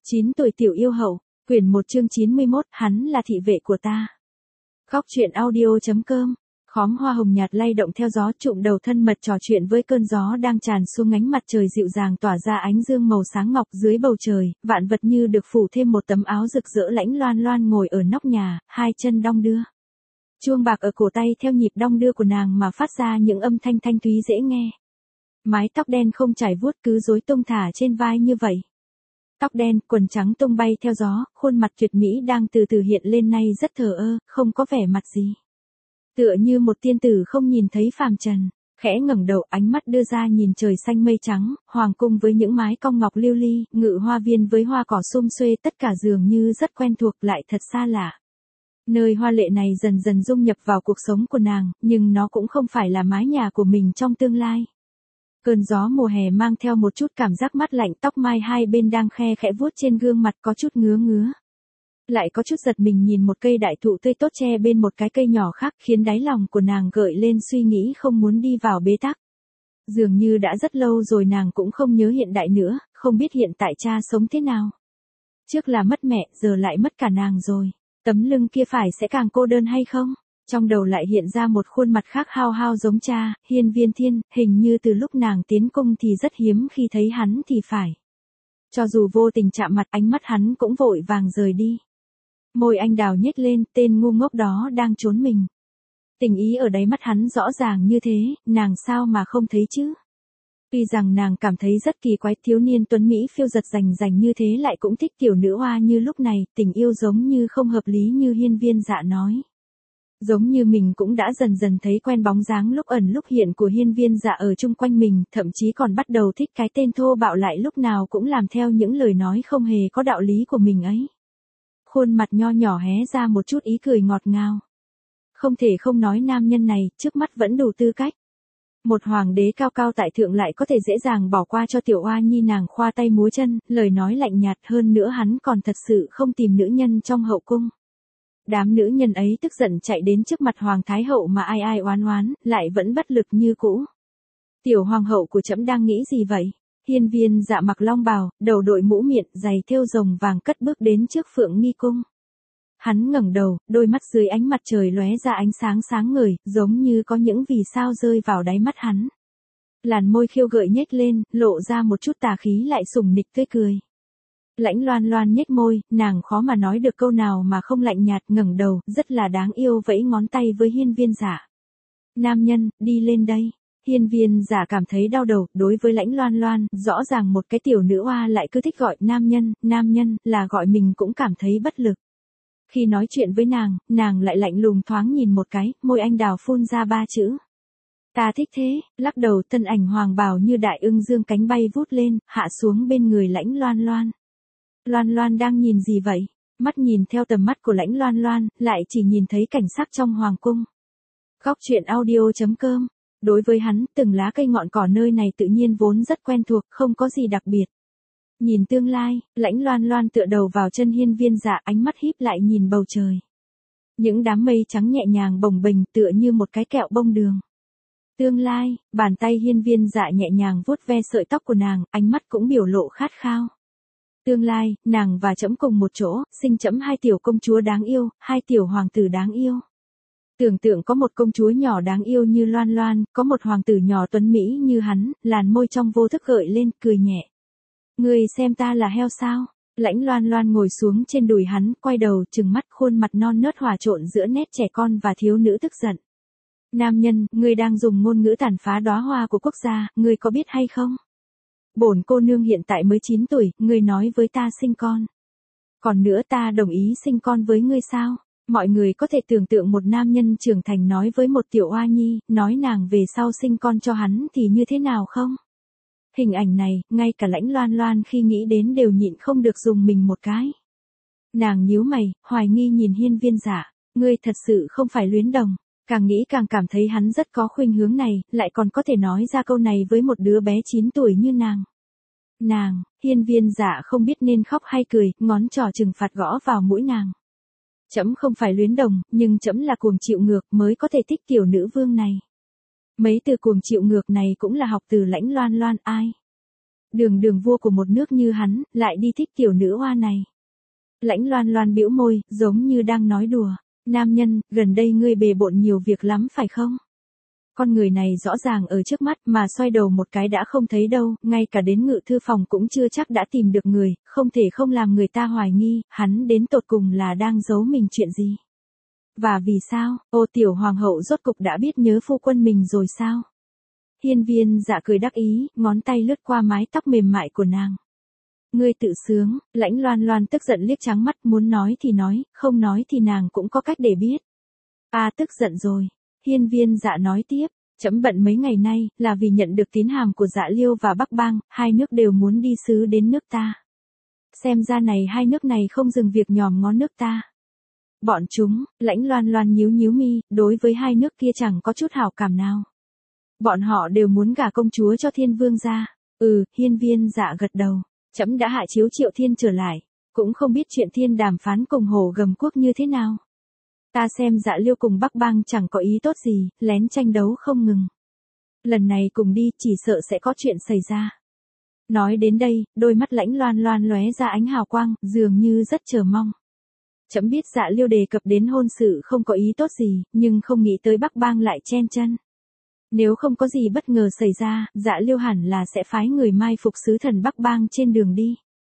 9 tuổi tiểu yêu hậu, quyển 1 chương 91, hắn là thị vệ của ta. Góc truyện audio.com, khóm hoa hồng nhạt lay động theo gió, trụm đầu thân mật trò chuyện với cơn gió đang tràn xuống, ánh mặt trời dịu dàng tỏa ra ánh dương màu sáng ngọc. Dưới bầu trời, vạn vật như được phủ thêm một tấm áo rực rỡ. Lãnh Loan Loan ngồi ở nóc nhà, hai chân đong đưa. Chuông bạc ở cổ tay theo nhịp đong đưa của nàng mà phát ra những âm thanh thanh thúy dễ nghe. Mái tóc đen không chải vuốt cứ rối tung thả trên vai như vậy. Tóc đen, quần trắng tung bay theo gió, khuôn mặt tuyệt mỹ đang từ từ hiện lên, nay rất thờ ơ, không có vẻ mặt gì. Tựa như một tiên tử không nhìn thấy phàm trần, khẽ ngẩng đầu, ánh mắt đưa ra nhìn trời xanh mây trắng, hoàng cung với những mái cong ngọc lưu ly, ngự hoa viên với hoa cỏ sum xuê, tất cả dường như rất quen thuộc lại thật xa lạ. Nơi hoa lệ này dần dần dung nhập vào cuộc sống của nàng, nhưng nó cũng không phải là mái nhà của mình trong tương lai. Cơn gió mùa hè mang theo một chút cảm giác mát lạnh, tóc mai hai bên đang khe khẽ vuốt trên gương mặt, có chút ngứa ngứa. Lại có chút giật mình nhìn một cây đại thụ tươi tốt che bên một cái cây nhỏ khác, khiến đáy lòng của nàng gợi lên suy nghĩ không muốn đi vào bế tắc. Dường như đã rất lâu rồi nàng cũng không nhớ hiện đại nữa, không biết hiện tại cha sống thế nào. Trước là mất mẹ, giờ lại mất cả nàng rồi. Tấm lưng kia phải sẽ càng cô đơn hay không? Trong đầu lại hiện ra một khuôn mặt khác hao hao giống cha, Hiên Viên Thiên, hình như từ lúc nàng tiến cung thì rất hiếm khi thấy hắn thì phải. Cho dù vô tình chạm mặt, ánh mắt hắn cũng vội vàng rời đi. Môi anh đào nhếch lên, tên ngu ngốc đó đang trốn mình. Tình ý ở đáy mắt hắn rõ ràng như thế, nàng sao mà không thấy chứ? Tuy rằng nàng cảm thấy rất kỳ quái, thiếu niên tuấn Mỹ phiêu giật rành rành như thế lại cũng thích tiểu nữ hoa như lúc này, tình yêu giống như không hợp lý như Hiên Viên Dạ nói. Giống như mình cũng đã dần dần thấy quen bóng dáng lúc ẩn lúc hiện của Hiên Viên Dạ ở chung quanh mình, thậm chí còn bắt đầu thích cái tên thô bạo lại lúc nào cũng làm theo những lời nói không hề có đạo lý của mình ấy. Khuôn mặt nho nhỏ hé ra một chút ý cười ngọt ngào. Không thể không nói nam nhân này, trước mắt vẫn đủ tư cách. Một hoàng đế cao cao tại thượng lại có thể dễ dàng bỏ qua cho tiểu oa nhi nàng khoa tay múa chân, lời nói lạnh nhạt, hơn nữa hắn còn thật sự không tìm nữ nhân trong hậu cung. Đám nữ nhân ấy tức giận chạy đến trước mặt hoàng thái hậu mà ai ai oán oán, lại vẫn bất lực như cũ. Tiểu hoàng hậu của trẫm đang nghĩ gì vậy? Hiên Viên Dạ mặc long bào, đầu đội mũ miện, giày thêu rồng vàng, cất bước đến trước Phượng Nghi cung. Hắn ngẩng đầu, đôi mắt dưới ánh mặt trời lóe ra ánh sáng sáng ngời, giống như có những vì sao rơi vào đáy mắt hắn. Làn môi khiêu gợi nhếch lên, lộ ra một chút tà khí lại sủng nịch tươi cười. Lãnh Loan Loan nhếch môi, nàng khó mà nói được câu nào mà không lạnh nhạt, ngẩng đầu, rất là đáng yêu vẫy ngón tay với Hiên Viên Dạ. Nam nhân, đi lên đây. Hiên Viên Dạ cảm thấy đau đầu, đối với Lãnh Loan Loan, rõ ràng một cái tiểu nữ oa lại cứ thích gọi nam nhân, là gọi mình cũng cảm thấy bất lực. Khi nói chuyện với nàng lại lạnh lùng thoáng nhìn một cái, môi anh đào phun ra ba chữ. Ta thích thế, lắc đầu, thân ảnh hoàng bào như đại ưng dương cánh bay vút lên, hạ xuống bên người Lãnh Loan Loan. Loan Loan đang nhìn gì vậy? Mắt nhìn theo tầm mắt của Lãnh Loan Loan, lại chỉ nhìn thấy cảnh sắc trong hoàng cung. Góc truyện audio.com. Đối với hắn, từng lá cây ngọn cỏ nơi này tự nhiên vốn rất quen thuộc, không có gì đặc biệt. Nhìn tương lai, Lãnh Loan Loan tựa đầu vào chân Hiên Viên Dạ, ánh mắt híp lại nhìn bầu trời. Những đám mây trắng nhẹ nhàng bồng bềnh tựa như một cái kẹo bông đường. Tương lai, bàn tay Hiên Viên Dạ nhẹ nhàng vuốt ve sợi tóc của nàng, ánh mắt cũng biểu lộ khát khao. Tương lai, nàng và trẫm cùng một chỗ, sinh trẫm hai tiểu công chúa đáng yêu, hai tiểu hoàng tử đáng yêu. Tưởng tượng có một công chúa nhỏ đáng yêu như Loan Loan, có một hoàng tử nhỏ tuấn mỹ như hắn, làn môi trong vô thức gợi lên, cười nhẹ. Ngươi xem ta là heo sao? Lãnh Loan Loan ngồi xuống trên đùi hắn, quay đầu trừng mắt, khuôn mặt non nớt hòa trộn giữa nét trẻ con và thiếu nữ tức giận. Nam nhân, ngươi đang dùng ngôn ngữ tàn phá đóa hoa của quốc gia, ngươi có biết hay không? Bổn cô nương hiện tại mới 9 tuổi, ngươi nói với ta sinh con. Còn nữa, ta đồng ý sinh con với ngươi sao? Mọi người có thể tưởng tượng một nam nhân trưởng thành nói với một tiểu oa nhi, nói nàng về sau sinh con cho hắn thì như thế nào không? Hình ảnh này, ngay cả Lãnh Loan Loan khi nghĩ đến đều nhịn không được dùng mình một cái. Nàng nhíu mày, hoài nghi nhìn Hiên Viên Dạ, ngươi thật sự không phải luyến đồng. Càng nghĩ càng cảm thấy hắn rất có khuynh hướng này, lại còn có thể nói ra câu này với một đứa bé 9 tuổi như nàng. Hiên Viên Dạ không biết nên khóc hay cười, ngón trỏ trừng phạt gõ vào mũi nàng. Trẫm không phải luyến đồng, nhưng trẫm là cuồng chịu ngược mới có thể thích tiểu nữ vương này. Mấy từ cuồng chịu ngược này cũng là học từ Lãnh Loan Loan ai. Đường vua của một nước như hắn, lại đi thích tiểu nữ hoa này. Lãnh Loan Loan bĩu môi, giống như đang nói đùa. Nam nhân, gần đây ngươi bề bộn nhiều việc lắm phải không? Con người này rõ ràng ở trước mắt mà xoay đầu một cái đã không thấy đâu, ngay cả đến ngự thư phòng cũng chưa chắc đã tìm được người, không thể không làm người ta hoài nghi, hắn đến tột cùng là đang giấu mình chuyện gì. Và vì sao, tiểu hoàng hậu rốt cục đã biết nhớ phu quân mình rồi sao? Hiên Viên Dạ cười đắc ý, ngón tay lướt qua mái tóc mềm mại của nàng. Ngươi tự sướng, Lãnh Loan Loan tức giận liếc trắng mắt, muốn nói thì nói, không nói thì nàng cũng có cách để biết. Tức giận rồi. Hiên Viên Dạ nói tiếp, trẫm bận mấy ngày nay, là vì nhận được tín hàm của Dạ Liêu và Bắc Bang, hai nước đều muốn đi sứ đến nước ta. Xem ra này hai nước này không dừng việc nhòm ngó nước ta. Bọn chúng, Lãnh Loan Loan nhíu mi, đối với hai nước kia chẳng có chút hảo cảm nào. Bọn họ đều muốn gả công chúa cho Thiên Vương gia. Hiên Viên Dạ gật đầu, trẫm đã hạ chiếu Triệu Thiên trở lại, cũng không biết chuyện Thiên đàm phán cùng Hồ Gầm Quốc như thế nào. Ta xem Dạ Liêu cùng Bắc Bang chẳng có ý tốt gì, lén tranh đấu không ngừng. Lần này cùng đi, chỉ sợ sẽ có chuyện xảy ra. Nói đến đây, đôi mắt Lãnh Loan Loan lóe ra ánh hào quang, dường như rất chờ mong. Trẫm biết Dạ Liêu đề cập đến hôn sự không có ý tốt gì, nhưng không nghĩ tới Bắc Bang lại chen chân. Nếu không có gì bất ngờ xảy ra, Dạ Liêu hẳn là sẽ phái người mai phục sứ thần Bắc Bang trên đường đi.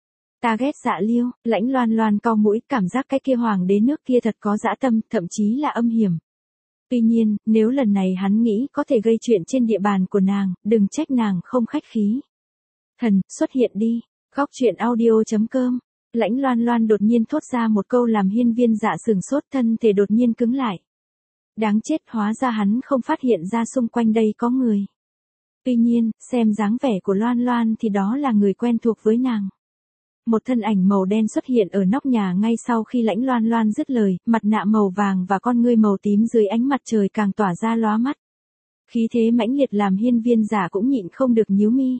Ta ghét Dạ Liêu, Lãnh Loan Loan cau mũi, cảm giác cái kia hoàng đế nước kia thật có dã tâm, thậm chí là âm hiểm. Tuy nhiên, nếu lần này hắn nghĩ có thể gây chuyện trên địa bàn của nàng, đừng trách nàng không khách khí. Thần, xuất hiện đi. Góc truyện audio.com. Lãnh Loan Loan đột nhiên thốt ra một câu làm Hiên Viên Dạ sừng sốt, thân thể đột nhiên cứng lại. Đáng chết, hóa ra hắn không phát hiện ra xung quanh đây có người. Tuy nhiên, xem dáng vẻ của Loan Loan thì đó là người quen thuộc với nàng. Một thân ảnh màu đen xuất hiện ở nóc nhà ngay sau khi Lãnh Loan Loan dứt lời, mặt nạ màu vàng và con ngươi màu tím dưới ánh mặt trời càng tỏa ra lóa mắt. Khí thế mãnh liệt làm Hiên Viên Dạ cũng nhịn không được nhíu mi.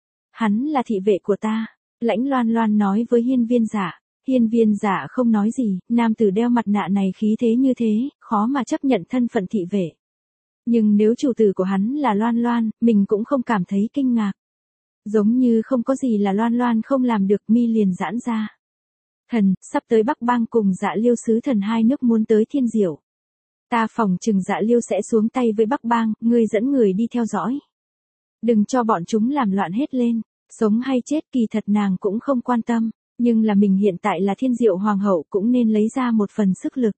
Hắn là thị vệ của ta, Lãnh Loan Loan nói với Hiên Viên Dạ. Hiên Viên Dạ không nói gì, nam tử đeo mặt nạ này khí thế như thế, khó mà chấp nhận thân phận thị vệ. Nhưng nếu chủ tử của hắn là Loan Loan, mình cũng không cảm thấy kinh ngạc. Giống như không có gì là Loan Loan không làm được, mi liền giãn ra. Thần, sắp tới Bắc Bang cùng Dạ Liêu sứ thần hai nước muốn tới Thiên Diệu. Ta phỏng chừng Dạ Liêu sẽ xuống tay với Bắc Bang, ngươi dẫn người đi theo dõi. Đừng cho bọn chúng làm loạn hết lên, sống hay chết kỳ thật nàng cũng không quan tâm, nhưng là mình hiện tại là Thiên Diệu hoàng hậu cũng nên lấy ra một phần sức lực.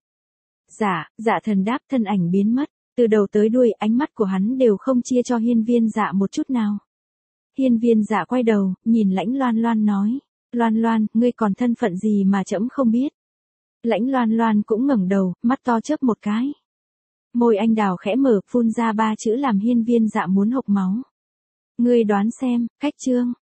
Dạ thần đáp, thân ảnh biến mất, từ đầu tới đuôi ánh mắt của hắn đều không chia cho Hiên Viên Dạ một chút nào. Hiên Viên Dạ quay đầu, nhìn Lãnh Loan Loan nói, Loan Loan, ngươi còn thân phận gì mà trẫm không biết. Lãnh Loan Loan cũng ngẩng đầu, mắt to chớp một cái. Môi anh đào khẽ mở, phun ra 3 chữ làm Hiên Viên Dạ muốn hộc máu. Ngươi đoán xem, cách chương.